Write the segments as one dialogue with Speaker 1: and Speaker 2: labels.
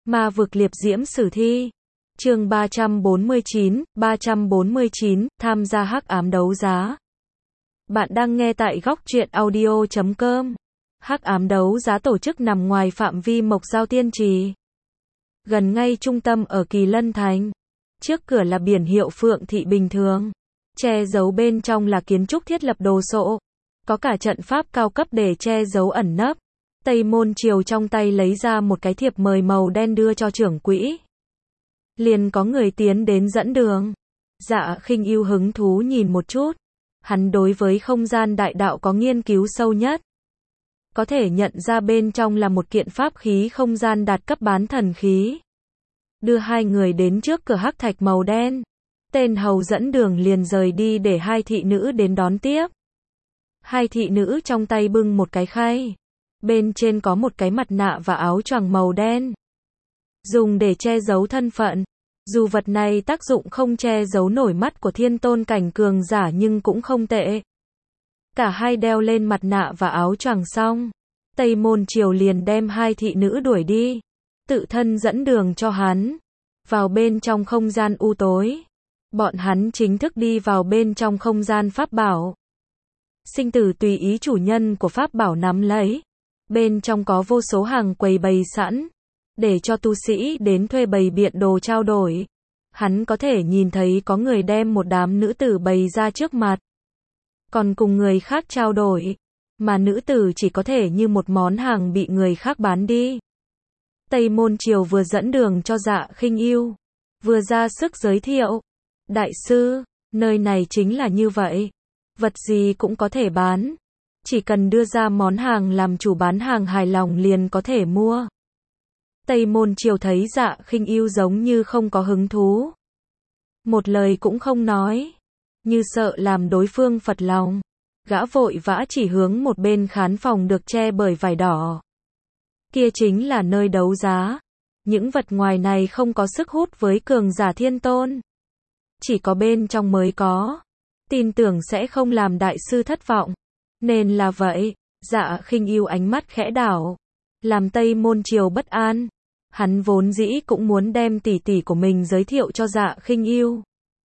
Speaker 1: Ma vực liệp diễm sử thi. Chương 349, tham gia hắc ám đấu giá. Bạn đang nghe tại góc truyện audio.com. Hắc ám đấu giá tổ chức nằm ngoài phạm vi Mộc Giao Tiên Trì, gần ngay trung tâm ở Kỳ Lân Thành. Trước cửa là biển hiệu Phượng Thị bình thường, che giấu bên trong là kiến trúc thiết lập đồ sộ, có cả trận pháp cao cấp để che giấu ẩn nấp. Tây Môn Triều trong tay lấy ra một cái thiệp mời màu đen đưa cho trưởng quỹ. Liền có người tiến đến dẫn đường. Dạ Khinh Ưu hứng thú nhìn một chút. Hắn đối với không gian đại đạo có nghiên cứu sâu nhất. Có thể nhận ra bên trong là một kiện pháp khí không gian đạt cấp bán thần khí. Đưa hai người đến trước cửa hắc thạch màu đen. Tên hầu dẫn đường liền rời đi để hai thị nữ đến đón tiếp. Hai thị nữ trong tay bưng một cái khay. Bên trên có một cái mặt nạ và áo choàng màu đen, dùng để che giấu thân phận. Dù vật này tác dụng không che giấu nổi mắt của thiên tôn cảnh cường giả nhưng cũng không tệ. Cả hai đeo lên mặt nạ và áo choàng xong, Tây Môn Triều liền đem hai thị nữ đuổi đi, tự thân dẫn đường cho hắn vào bên trong không gian u tối. Bọn hắn chính thức đi vào bên trong không gian pháp bảo. Sinh tử tùy ý chủ nhân của pháp bảo nắm lấy. Bên trong có vô số hàng quầy bày sẵn, để cho tu sĩ đến thuê bày biện đồ trao đổi. Hắn có thể nhìn thấy có người đem một đám nữ tử bày ra trước mặt, còn cùng người khác trao đổi, mà nữ tử chỉ có thể như một món hàng bị người khác bán đi. Tây Môn Triều vừa dẫn đường cho Dạ Khinh Ưu, vừa ra sức giới thiệu. Đại sư, nơi này chính là như vậy, vật gì cũng có thể bán. Chỉ cần đưa ra món hàng làm chủ bán hàng hài lòng liền có thể mua. Tây Môn Triều thấy Dạ Khinh Ưu giống như không có hứng thú, một lời cũng không nói, như sợ làm đối phương phật lòng. Gã vội vã chỉ hướng một bên khán phòng được che bởi vải đỏ. Kia chính là nơi đấu giá. Những vật ngoài này không có sức hút với cường giả thiên tôn, chỉ có bên trong mới có. Tin tưởng sẽ không làm đại sư thất vọng. Nên là vậy. Dạ Khinh Ưu ánh mắt khẽ đảo, làm Tây Môn Triều bất an. Hắn vốn dĩ cũng muốn đem tỷ tỷ của mình giới thiệu cho Dạ Khinh Ưu,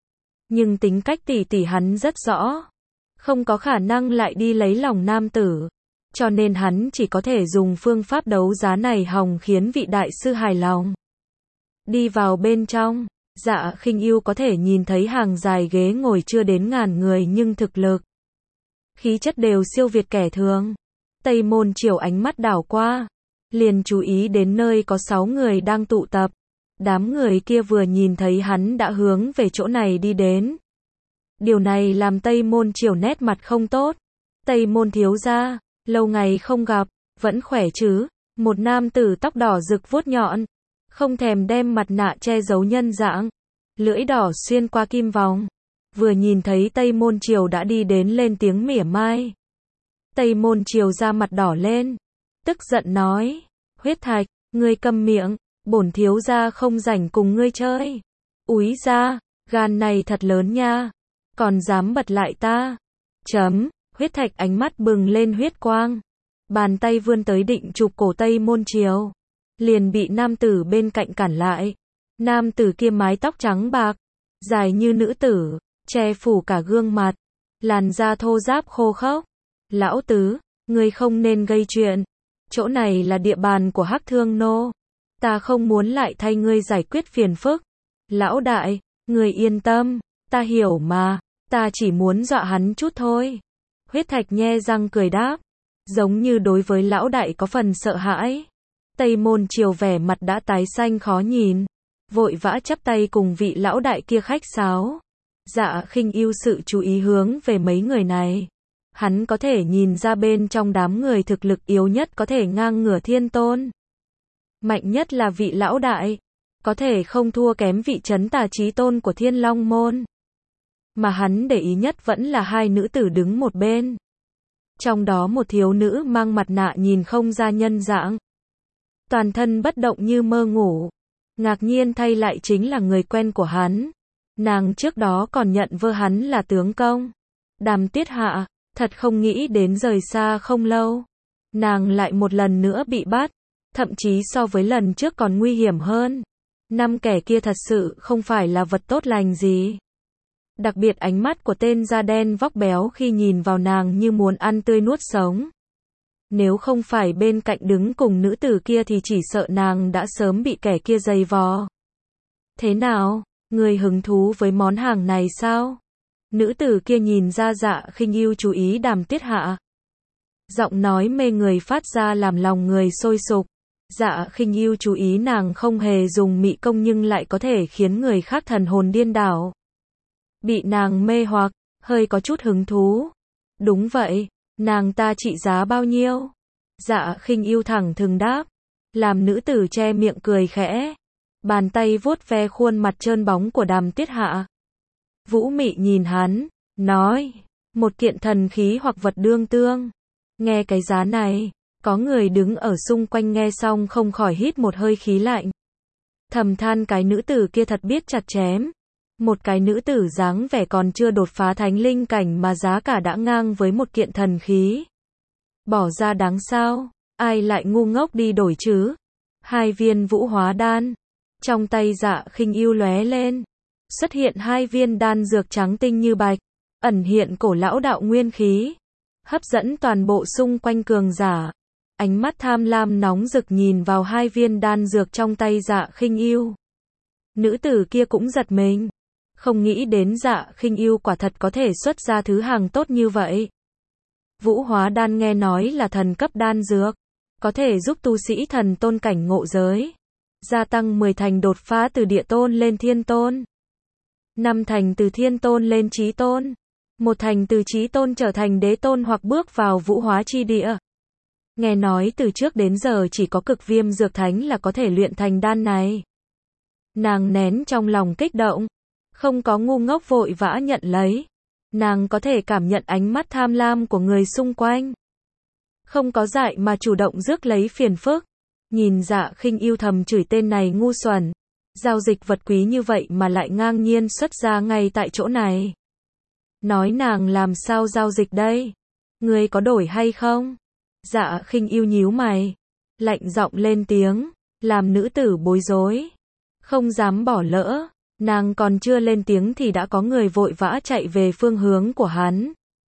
Speaker 1: nhưng tính cách tỷ tỷ hắn rất rõ, không có khả năng lại đi lấy lòng nam tử, cho nên hắn chỉ có thể dùng phương pháp đấu giá này hòng khiến vị đại sư hài lòng. Đi vào bên trong, Dạ Khinh Ưu có thể nhìn thấy hàng dài ghế ngồi chưa đến ngàn người nhưng thực lực, khí chất đều siêu việt kẻ thường. Tây Môn Triều ánh mắt đảo qua, liền chú ý đến nơi có 6 người đang tụ tập. Đám người kia vừa nhìn thấy hắn đã hướng về chỗ này đi đến. Điều này làm Tây Môn Triều nét mặt không tốt. Tây Môn thiếu gia, lâu ngày không gặp, vẫn khỏe chứ? Một nam tử tóc đỏ rực vuốt nhọn, không thèm đem mặt nạ che giấu nhân dạng, lưỡi đỏ xuyên qua kim vòng. Vừa nhìn thấy Tây Môn Triều đã đi đến lên tiếng mỉa mai. Tây Môn Triều ra mặt đỏ lên, tức giận nói, Huyết Thạch, ngươi câm miệng, bổn thiếu gia không rảnh cùng ngươi chơi. Úi da, gan này thật lớn nha, còn dám bật lại ta. Huyết Thạch ánh mắt bừng lên huyết quang, bàn tay vươn tới định chụp cổ Tây Môn Triều, liền bị nam tử bên cạnh cản lại. Nam tử kia mái tóc trắng bạc, dài như nữ tử, che phủ cả gương mặt, làn da thô ráp khô khốc. Lão tứ, ngươi không nên gây chuyện, chỗ này là địa bàn của Hắc Thương Nô, ta không muốn lại thay ngươi giải quyết phiền phức. Lão đại, ngươi yên tâm, ta hiểu mà, ta chỉ muốn dọa hắn chút thôi. Huyết Thạch nhe răng cười đáp, giống như đối với lão đại có phần sợ hãi. Tây Môn Triều vẻ mặt đã tái xanh khó nhìn, vội vã chắp tay cùng vị lão đại kia khách sáo. Dạ Khinh Ưu sự chú ý hướng về mấy người này. Hắn có thể nhìn ra bên trong đám người thực lực yếu nhất có thể ngang ngửa thiên tôn. Mạnh nhất là vị lão đại, có thể không thua kém vị trấn tà chí tôn của Thiên Long Môn. Mà hắn để ý nhất vẫn là hai nữ tử đứng một bên. Trong đó một thiếu nữ mang mặt nạ nhìn không ra nhân dạng, toàn thân bất động như mơ ngủ. Ngạc nhiên thay lại chính là người quen của hắn. Nàng trước đó còn nhận vơ hắn là tướng công, Đàm Tiết Hạ. Thật không nghĩ đến rời xa không lâu, nàng lại một lần nữa bị bắt. thậm chí so với lần trước còn nguy hiểm hơn. 5 kẻ kia thật sự không phải là vật tốt lành gì. Đặc biệt ánh mắt của tên da đen vóc béo khi nhìn vào nàng như muốn ăn tươi nuốt sống. Nếu không phải bên cạnh đứng cùng nữ tử kia thì chỉ sợ nàng đã sớm bị kẻ kia giày vò. Thế nào, người hứng thú với món hàng này sao? Nữ tử kia nhìn ra Dạ Khinh Ưu chú ý Đàm Tiết Hạ. Giọng nói mê người phát ra làm lòng người sôi sục. Dạ Khinh Ưu chú ý nàng không hề dùng mị công nhưng lại có thể khiến người khác thần hồn điên đảo. Bị nàng mê hoặc, hơi có chút hứng thú. Đúng vậy, nàng ta trị giá bao nhiêu? Dạ Khinh Ưu thẳng thừng đáp. Làm nữ tử che miệng cười khẽ. Bàn tay vuốt ve khuôn mặt trơn bóng của Đàm Tiết Hạ. Vũ Mị nhìn hắn, nói, một kiện thần khí hoặc vật đương tương. Nghe cái giá này, có người đứng ở xung quanh nghe xong không khỏi hít một hơi khí lạnh. Thầm than cái nữ tử kia thật biết chặt chém. Một cái nữ tử dáng vẻ còn chưa đột phá thánh linh cảnh mà giá cả đã ngang với một kiện thần khí. Bỏ ra đáng sao, ai lại ngu ngốc đi đổi chứ? 2 viên vũ hóa đan. Trong tay Dạ Khinh Ưu lóe lên. Xuất hiện 2 viên đan dược trắng tinh như bạch. Ẩn hiện cổ lão đạo nguyên khí. Hấp dẫn toàn bộ xung quanh cường giả. Ánh mắt tham lam nóng rực nhìn vào 2 viên đan dược trong tay Dạ Khinh Ưu. Nữ tử kia cũng giật mình. Không nghĩ đến Dạ Khinh Ưu quả thật có thể xuất ra thứ hàng tốt như vậy. Vũ hóa đan nghe nói là thần cấp đan dược. Có thể giúp tu sĩ thần tôn cảnh ngộ giới. Gia tăng 10 thành đột phá từ địa tôn lên thiên tôn. 5 thành từ thiên tôn lên chí tôn. 1 thành từ chí tôn trở thành đế tôn hoặc bước vào vũ hóa chi địa. Nghe nói từ trước đến giờ chỉ có Cực Viêm Dược Thánh là có thể luyện thành đan này. Nàng nén trong lòng kích động. Không có ngu ngốc vội vã nhận lấy. Nàng có thể cảm nhận ánh mắt tham lam của người xung quanh. Không có dại mà chủ động rước lấy phiền phức. Nhìn Dạ Khinh Ưu thầm chửi tên này ngu xuẩn. Giao dịch vật quý như vậy mà lại ngang nhiên xuất ra ngay tại chỗ này. Nói nàng làm sao giao dịch đây? Ngươi có đổi hay không? Dạ Khinh Ưu nhíu mày. Lạnh giọng lên tiếng. Làm nữ tử bối rối. Không dám bỏ lỡ. Nàng còn chưa lên tiếng thì đã có người vội vã chạy về phương hướng của hắn.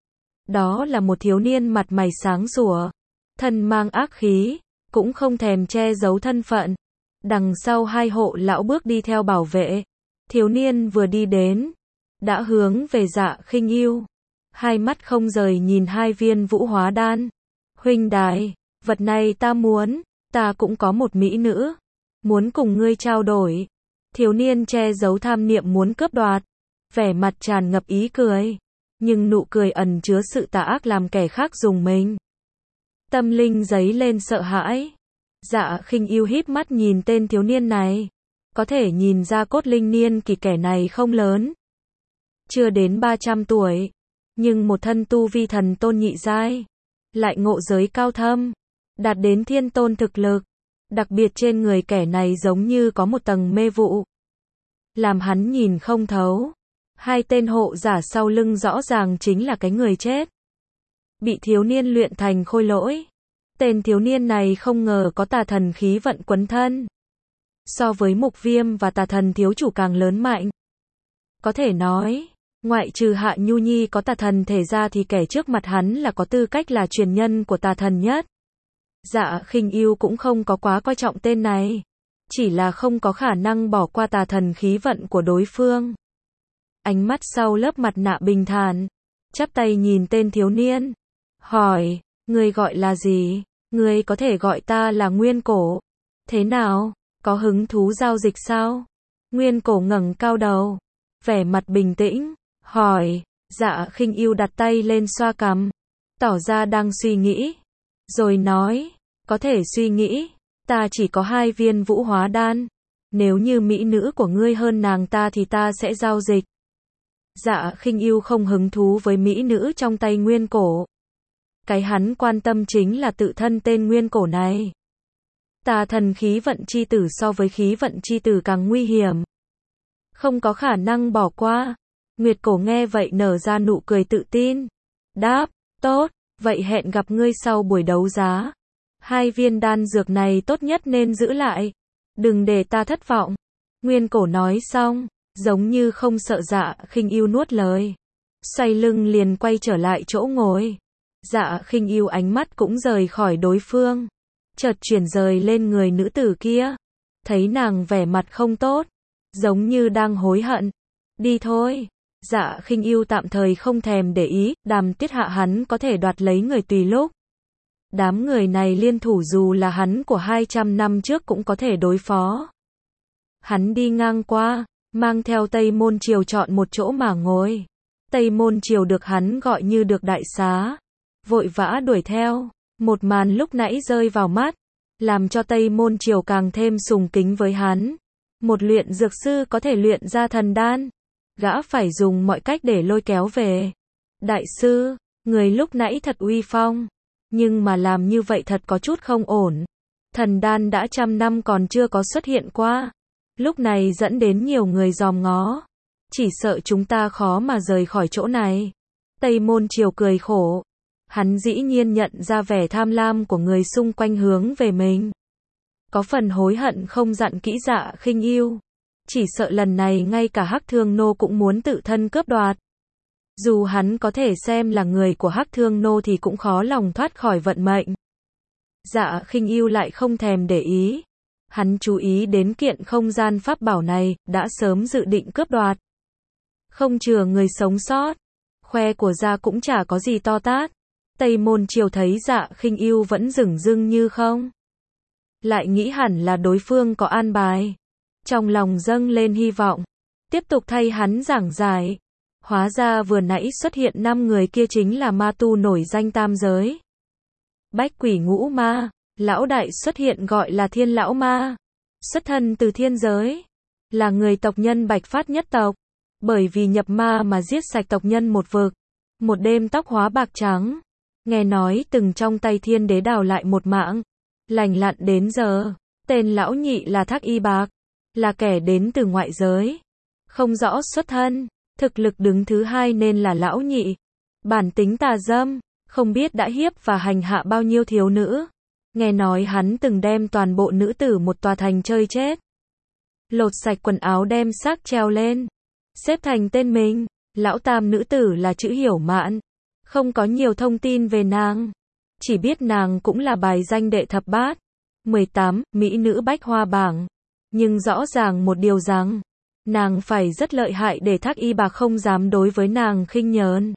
Speaker 1: Đó là một thiếu niên mặt mày sáng sủa. Thân mang ác khí. Cũng không thèm che giấu thân phận. Đằng sau 2 hộ lão bước đi theo bảo vệ. Thiếu niên vừa đi đến. Đã hướng về Dạ Khinh Ưu. 2 mắt không rời nhìn 2 viên vũ hóa đan. Huynh đài, vật này ta muốn. Ta cũng có một mỹ nữ. Muốn cùng ngươi trao đổi. Thiếu niên che giấu tham niệm muốn cướp đoạt. Vẻ mặt tràn ngập ý cười. Nhưng nụ cười ẩn chứa sự tà ác làm kẻ khác rùng mình. Tâm linh dấy lên sợ hãi. Dạ Khinh Ưu híp mắt nhìn tên thiếu niên này. Có thể nhìn ra cốt linh niên kỳ kẻ này không lớn. Chưa đến 300 tuổi. Nhưng một thân tu vi thần tôn nhị giai. Lại ngộ giới cao thâm. Đạt đến thiên tôn thực lực. Đặc biệt trên người kẻ này giống như có một tầng mê vụ. Làm hắn nhìn không thấu. 2 tên hộ giả sau lưng rõ ràng chính là cái người chết. Bị thiếu niên luyện thành khôi lỗi. Tên thiếu niên này không ngờ có tà thần khí vận quấn thân. So với Mục Viêm và tà thần thiếu chủ càng lớn mạnh. Có thể nói, ngoại trừ Hạ Nhu Nhi có tà thần thể ra thì kẻ trước mặt hắn là có tư cách là truyền nhân của tà thần nhất. Dạ Khinh Ưu cũng không có quá coi trọng tên này. Chỉ là không có khả năng bỏ qua tà thần khí vận của đối phương. Ánh mắt sau lớp mặt nạ bình thản. Chắp tay nhìn tên thiếu niên. Hỏi, ngươi gọi là gì? Ngươi có thể gọi ta là Nguyên Cổ. Thế nào? Có hứng thú giao dịch sao? Nguyên Cổ ngẩng cao đầu. Vẻ mặt bình tĩnh. Hỏi, Dạ Khinh Ưu đặt tay lên xoa cằm. Tỏ ra đang suy nghĩ. Rồi nói, có thể suy nghĩ. Ta chỉ có 2 viên vũ hóa đan. Nếu như mỹ nữ của ngươi hơn nàng ta thì ta sẽ giao dịch. Dạ Khinh Ưu không hứng thú với mỹ nữ trong tay Nguyên Cổ. Cái hắn quan tâm chính là tự thân tên Nguyên Cổ này. Tà thần khí vận chi tử so với khí vận chi tử càng nguy hiểm. Không có khả năng bỏ qua. Nguyệt Cổ nghe vậy nở ra nụ cười tự tin. Đáp, tốt, vậy hẹn gặp ngươi sau buổi đấu giá. 2 viên đan dược này tốt nhất nên giữ lại. Đừng để ta thất vọng. Nguyên Cổ nói xong, giống như không sợ Dạ Khinh Ưu nuốt lời. Xoay lưng liền quay trở lại chỗ ngồi. Dạ Khinh Ưu ánh mắt cũng rời khỏi đối phương. Chợt chuyển rời lên người nữ tử kia. Thấy nàng vẻ mặt không tốt. Giống như đang hối hận. Đi thôi. Dạ Khinh Ưu tạm thời không thèm để ý, Đàm Tiết Hạ hắn có thể đoạt lấy người tùy lúc. Đám người này liên thủ dù là hắn của 200 năm trước cũng có thể đối phó. Hắn đi ngang qua, mang theo Tây Môn Triều chọn một chỗ mà ngồi. Tây Môn Triều được hắn gọi như được đại xá. Vội vã đuổi theo, một màn lúc nãy rơi vào mắt, làm cho Tây Môn Triều càng thêm sùng kính với hắn. Một luyện dược sư có thể luyện ra thần đan. Gã phải dùng mọi cách để lôi kéo về. Đại sư, người lúc nãy thật uy phong. Nhưng mà làm như vậy thật có chút không ổn. Thần đan đã 100 năm còn chưa có xuất hiện qua. Lúc này dẫn đến nhiều người dòm ngó. Chỉ sợ chúng ta khó mà rời khỏi chỗ này. Tây Môn Triều cười khổ. Hắn dĩ nhiên nhận ra vẻ tham lam của người xung quanh hướng về mình. Có phần hối hận không dặn kỹ Dạ Khinh Ưu. Chỉ sợ lần này ngay cả Hắc Thương Nô cũng muốn tự thân cướp đoạt. Dù hắn có thể xem là người của Hắc Thương Nô thì cũng khó lòng thoát khỏi vận mệnh. Dạ Khinh Ưu lại không thèm để ý. Hắn chú ý đến kiện không gian pháp bảo này, đã sớm dự định cướp đoạt. Không chừa người sống sót. Khoe của Gia cũng chả có gì to tát. Tây Môn Triều thấy Dạ Khinh Ưu vẫn dửng dưng như không. Lại nghĩ hẳn là đối phương có an bài. Trong lòng dâng lên hy vọng. Tiếp tục thay hắn giảng giải. Hóa ra vừa nãy xuất hiện 5 người kia chính là ma tu nổi danh tam giới. Bách Quỷ Ngũ Ma. Lão đại xuất hiện gọi là Thiên Lão Ma. Xuất thân từ thiên giới. Là người tộc nhân Bạch Phát nhất tộc. Bởi vì nhập ma mà giết sạch tộc nhân một vực. Một đêm tóc hóa bạc trắng. Nghe nói từng trong tay thiên đế đào lại một mạng. Lành lặn đến giờ. Tên lão nhị là Thác Y Bạc. Là kẻ đến từ ngoại giới. Không rõ xuất thân. Thực lực đứng thứ 2 nên là lão nhị. Bản tính tà dâm. Không biết đã hiếp và hành hạ bao nhiêu thiếu nữ. Nghe nói hắn từng đem toàn bộ nữ tử một tòa thành chơi chết. Lột sạch quần áo đem xác treo lên. Xếp thành tên mình. Lão tam nữ tử là Chữ Hiểu Mạn. Không có nhiều thông tin về nàng. Chỉ biết nàng cũng là bài danh đệ thập bát. 18, Mỹ nữ bách hoa bảng. Nhưng rõ ràng một điều rằng, nàng phải rất lợi hại để Thác Y Bạc không dám đối với nàng khinh nhờn.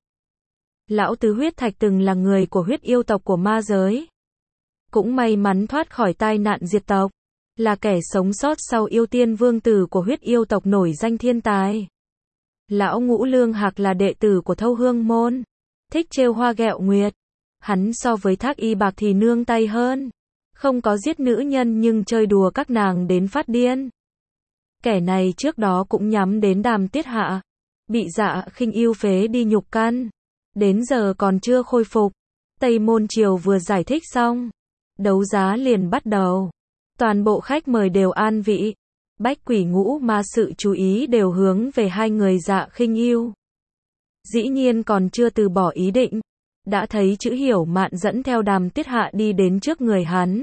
Speaker 1: Lão tứ huyết thạch từng là người của huyết yêu tộc của ma giới. Cũng may mắn thoát khỏi tai nạn diệt tộc. Là kẻ sống sót sau yêu tiên vương tử của huyết yêu tộc nổi danh thiên tài. Lão ngũ lương hạc là đệ tử của Thâu Hương Môn. Thích trêu hoa ghẹo nguyệt. Hắn so với Thác Y Bạc thì nương tay hơn. Không có giết nữ nhân nhưng chơi đùa các nàng đến phát điên. Kẻ này trước đó cũng nhắm đến Đàm Tiết Hạ. Bị Dạ Khinh Ưu phế đi nhục căn. Đến giờ còn chưa khôi phục. Tây Môn Triều vừa giải thích xong. Đấu giá liền bắt đầu. Toàn bộ khách mời đều an vị. Bách Quỷ Ngũ Ma sự chú ý đều hướng về 2 người Dạ Khinh Ưu. Dĩ nhiên còn chưa từ bỏ ý định. Đã thấy Chữ Hiểu Mạn dẫn theo Đàm Tiết Hạ đi đến trước người hắn.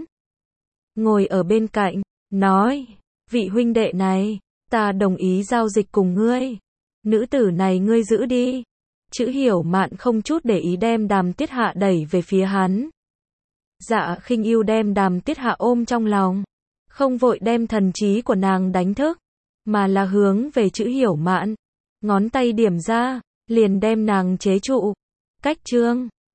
Speaker 1: Ngồi ở bên cạnh, nói, vị huynh đệ này, ta đồng ý giao dịch cùng ngươi. Nữ tử này ngươi giữ đi. Chữ Hiểu Mạn không chút để ý đem Đàm Tiết Hạ đẩy về phía hắn. Dạ Khinh Ưu đem Đàm Tiết Hạ ôm trong lòng. Không vội đem thần trí của nàng đánh thức, mà là hướng về Chữ Hiểu Mạn. Ngón tay điểm ra, liền đem nàng chế trụ. Cách chương